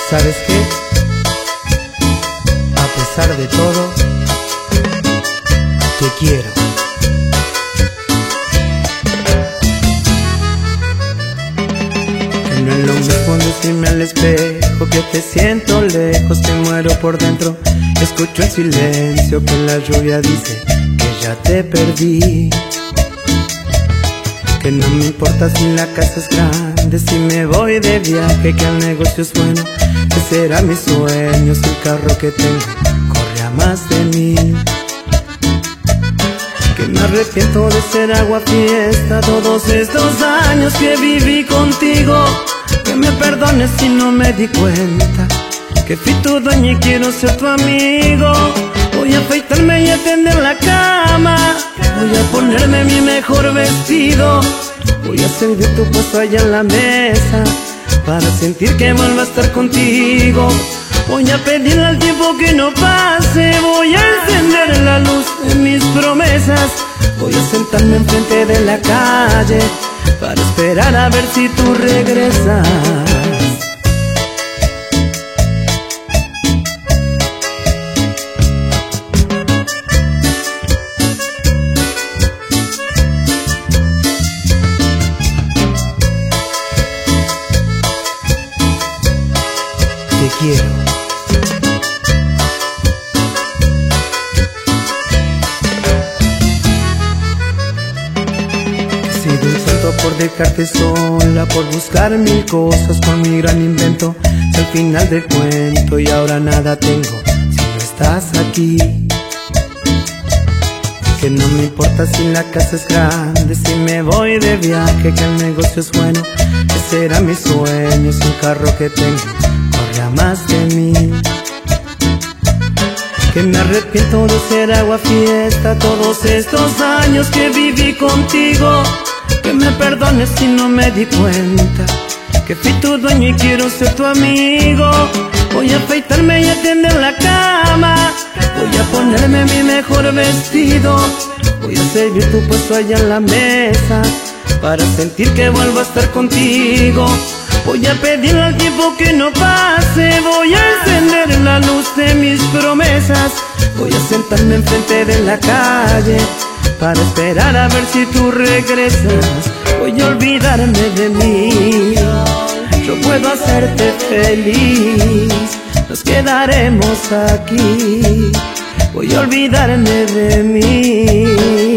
¿Sabes qué? A pesar de todo, te quiero. Que no es lo mismo decirme al espejo que te siento lejos, te muero por dentro. Escucho el silencio que la lluvia dice que ya te perdí. Que no me importa si la casa es grande, si me voy de viaje, que el negocio es bueno, que será mi sueño si el carro que tengo corre a más de mí. Que me arrepiento de ser agua fiesta todos estos años que viví contigo. Que me perdones si no me di cuenta que fui tu dueño y quiero ser tu amigo. Voy a afeitarme y a tender la cama, voy a ponerme mi mejor vestido, voy a servir tu puesto allá en la mesa para sentir que vuelvo a estar contigo. Voy a pedirle al tiempo que no pase, voy a encender la luz de mis promesas, voy a sentarme enfrente de la calle para esperar a ver si tú regresas. Te quiero. He sido un santo por dejarte sola, por buscar mil cosas con mi gran invento. Si al final del cuento y ahora nada tengo si no estás aquí. Que no me importa si la casa es grande, si me voy de viaje, que el negocio es bueno, que será mi sueño si el carro que tengo corre a más de mí. Que me arrepiento de ser agua fiesta todos estos años que viví contigo. Que me perdones si no me di cuenta que fui tu dueño y quiero ser tu amigo. Voy a afeitarme y a tender la cama, voy a ponerme mi mejor vestido, voy a servir tu puesto allá en la mesa para sentir que vuelvo a estar contigo. Voy a pedirle al tiempo que no pase, voy a encender la luz de mis promesas, voy a sentarme enfrente de la calle para esperar a ver si tú regresas. Voy a olvidarme de mí, yo puedo hacerte feliz, nos quedaremos aquí. Voy a olvidarme de mí.